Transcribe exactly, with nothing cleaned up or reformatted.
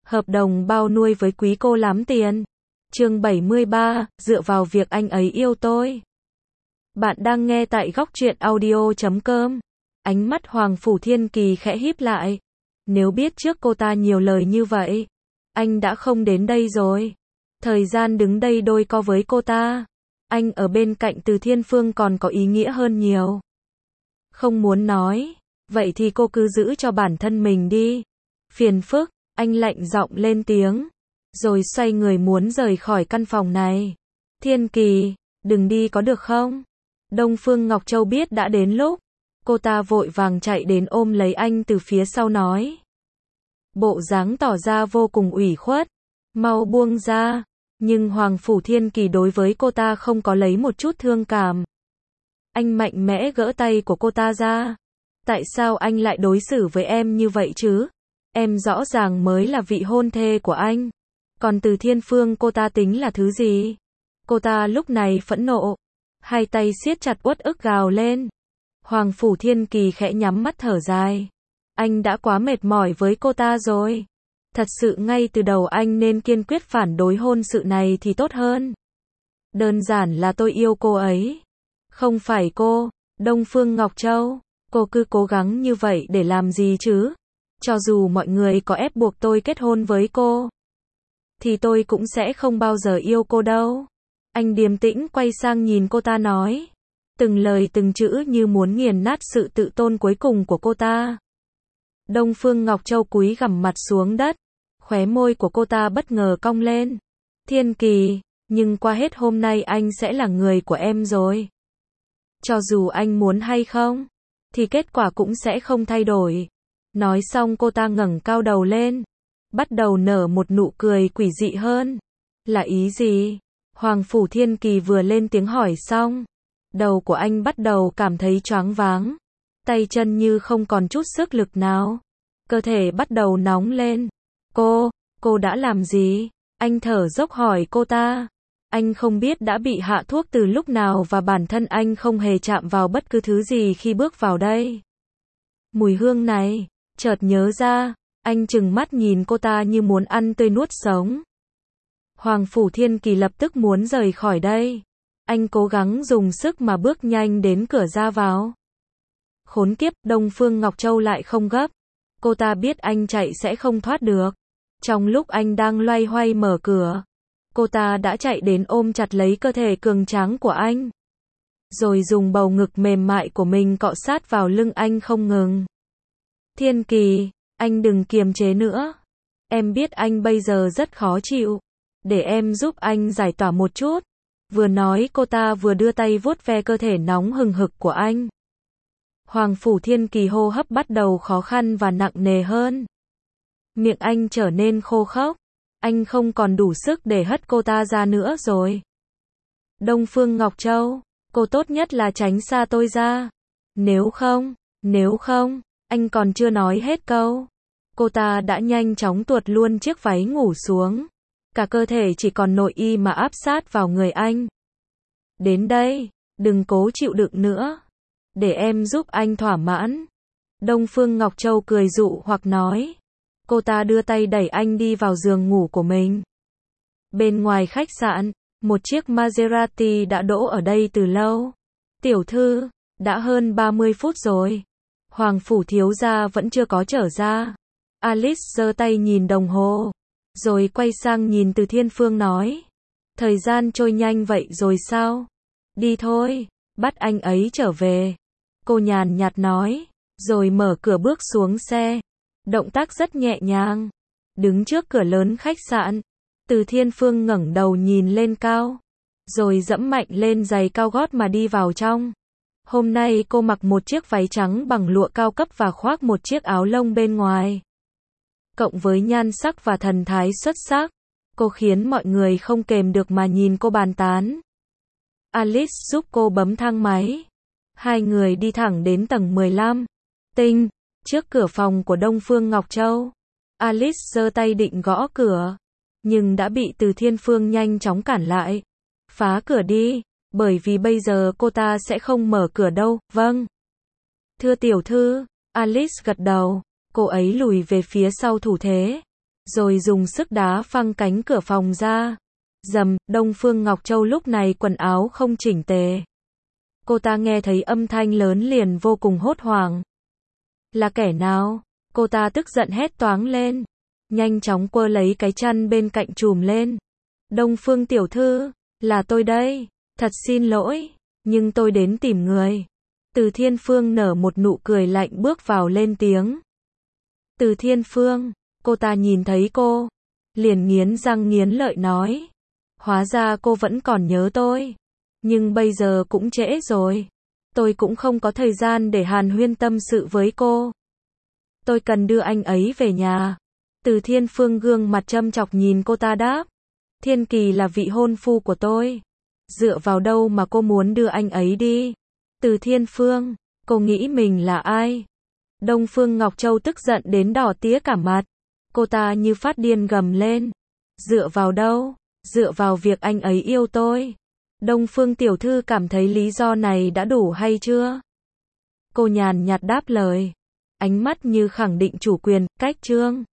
Hợp đồng bao nuôi với quý cô lắm tiền. Chương bảy mươi ba, dựa vào việc anh ấy yêu tôi. Bạn đang nghe tại góc truyện audio chấm com. Ánh mắt Hoàng Phủ Thiên Kỳ khẽ híp lại. Nếu biết trước cô ta nhiều lời như vậy, anh đã không đến đây rồi. Thời gian đứng đây đôi co với cô ta, anh ở bên cạnh Từ Thiên Phương còn có ý nghĩa hơn nhiều. Không muốn nói, vậy thì cô cứ giữ cho bản thân mình đi. Phiền phức, anh lạnh giọng lên tiếng, rồi xoay người muốn rời khỏi căn phòng này. Thiên Kỳ, đừng đi có được không? Đông Phương Ngọc Châu biết đã đến lúc, cô ta vội vàng chạy đến ôm lấy anh từ phía sau nói. Bộ dáng tỏ ra vô cùng ủy khuất, mau buông ra, nhưng Hoàng Phủ Thiên Kỳ đối với cô ta không có lấy một chút thương cảm. Anh mạnh mẽ gỡ tay của cô ta ra. Tại sao anh lại đối xử với em như vậy chứ? Em rõ ràng mới là vị hôn thê của anh. Còn Từ Thiên Phương cô ta tính là thứ gì? Cô ta lúc này phẫn nộ, hai tay siết chặt uất ức gào lên. Hoàng Phủ Thiên Kỳ khẽ nhắm mắt thở dài. Anh đã quá mệt mỏi với cô ta rồi. Thật sự ngay từ đầu anh nên kiên quyết phản đối hôn sự này thì tốt hơn. Đơn giản là tôi yêu cô ấy. Không phải cô, Đông Phương Ngọc Châu. Cô cứ cố gắng như vậy để làm gì chứ? Cho dù mọi người có ép buộc tôi kết hôn với cô, thì tôi cũng sẽ không bao giờ yêu cô đâu. Anh điềm tĩnh quay sang nhìn cô ta nói. Từng lời từng chữ như muốn nghiền nát sự tự tôn cuối cùng của cô ta. Đông Phương Ngọc Châu cúi gằm mặt xuống đất. Khóe môi của cô ta bất ngờ cong lên. Thiên Kỳ, nhưng qua hết hôm nay anh sẽ là người của em rồi. Cho dù anh muốn hay không, thì kết quả cũng sẽ không thay đổi. Nói xong cô ta ngẩng cao đầu lên, bắt đầu nở một nụ cười quỷ dị hơn. Là ý gì? Hoàng Phủ Thiên Kỳ vừa lên tiếng hỏi xong, đầu của anh bắt đầu cảm thấy choáng váng, tay chân như không còn chút sức lực nào, cơ thể bắt đầu nóng lên. Cô, cô đã làm gì? Anh thở dốc hỏi cô ta. Anh không biết đã bị hạ thuốc từ lúc nào và bản thân anh không hề chạm vào bất cứ thứ gì khi bước vào đây. Mùi hương này, chợt nhớ ra, anh trừng mắt nhìn cô ta như muốn ăn tươi nuốt sống. Hoàng Phủ Thiên Kỳ lập tức muốn rời khỏi đây. Anh cố gắng dùng sức mà bước nhanh đến cửa ra vào. Khốn kiếp, Đông Phương Ngọc Châu lại không gấp. Cô ta biết anh chạy sẽ không thoát được. Trong lúc anh đang loay hoay mở cửa, cô ta đã chạy đến ôm chặt lấy cơ thể cường tráng của anh, rồi dùng bầu ngực mềm mại của mình cọ sát vào lưng anh không ngừng. Thiên Kỳ, anh đừng kiềm chế nữa. Em biết anh bây giờ rất khó chịu. Để em giúp anh giải tỏa một chút. Vừa nói cô ta vừa đưa tay vuốt ve cơ thể nóng hừng hực của anh. Hoàng Phủ Thiên Kỳ hô hấp bắt đầu khó khăn và nặng nề hơn. Miệng anh trở nên khô khốc. Anh không còn đủ sức để hất cô ta ra nữa rồi. Đông Phương Ngọc Châu, cô tốt nhất là tránh xa tôi ra. Nếu không, nếu không, anh còn chưa nói hết câu. Cô ta đã nhanh chóng tuột luôn chiếc váy ngủ xuống. Cả cơ thể chỉ còn nội y mà áp sát vào người anh. Đến đây, đừng cố chịu đựng nữa. Để em giúp anh thỏa mãn. Đông Phương Ngọc Châu cười dụ hoặc nói. Cô ta đưa tay đẩy anh đi vào giường ngủ của mình. Bên ngoài khách sạn, một chiếc Maserati đã đỗ ở đây từ lâu. Tiểu thư, đã hơn ba mươi phút rồi. Hoàng Phủ thiếu gia vẫn chưa có trở ra. Alice giơ tay nhìn đồng hồ, rồi quay sang nhìn Từ Thiên Phương nói. Thời gian trôi nhanh vậy rồi sao? Đi thôi, bắt anh ấy trở về. Cô nhàn nhạt nói, rồi mở cửa bước xuống xe. Động tác rất nhẹ nhàng. Đứng trước cửa lớn khách sạn, Từ Thiên Phương ngẩng đầu nhìn lên cao, rồi dẫm mạnh lên giày cao gót mà đi vào trong. Hôm nay cô mặc một chiếc váy trắng bằng lụa cao cấp và khoác một chiếc áo lông bên ngoài. Cộng với nhan sắc và thần thái xuất sắc, cô khiến mọi người không kềm được mà nhìn cô bàn tán. Alice giúp cô bấm thang máy. Hai người đi thẳng đến tầng mười lăm. Tinh, trước cửa phòng của Đông Phương Ngọc Châu. Alice giơ tay định gõ cửa, nhưng đã bị Từ Thiên Phương nhanh chóng cản lại. Phá cửa đi, bởi vì bây giờ cô ta sẽ không mở cửa đâu. Vâng. Thưa tiểu thư, Alice gật đầu. Cô ấy lùi về phía sau thủ thế, rồi dùng sức đá phăng cánh cửa phòng ra. Rầm, Đông Phương Ngọc Châu lúc này quần áo không chỉnh tề. Cô ta nghe thấy âm thanh lớn liền vô cùng hốt hoảng. Là kẻ nào? Cô ta tức giận hét toáng lên. Nhanh chóng quơ lấy cái chăn bên cạnh trùm lên. Đông Phương tiểu thư, là tôi đây. Thật xin lỗi, nhưng tôi đến tìm người. Từ Thiên Phương nở một nụ cười lạnh bước vào lên tiếng. Từ Thiên Phương, cô ta nhìn thấy cô, liền nghiến răng nghiến lợi nói. Hóa ra cô vẫn còn nhớ tôi. Nhưng bây giờ cũng trễ rồi. Tôi cũng không có thời gian để hàn huyên tâm sự với cô. Tôi cần đưa anh ấy về nhà. Từ Thiên Phương gương mặt châm chọc nhìn cô ta đáp. Thiên Kỳ là vị hôn phu của tôi. Dựa vào đâu mà cô muốn đưa anh ấy đi? Từ Thiên Phương, cô nghĩ mình là ai? Đông Phương Ngọc Châu tức giận đến đỏ tía cả mặt. Cô ta như phát điên gầm lên. Dựa vào đâu? Dựa vào việc anh ấy yêu tôi. Đông Phương tiểu thư cảm thấy lý do này đã đủ hay chưa? Cô nhàn nhạt đáp lời. Ánh mắt như khẳng định chủ quyền, cách trương.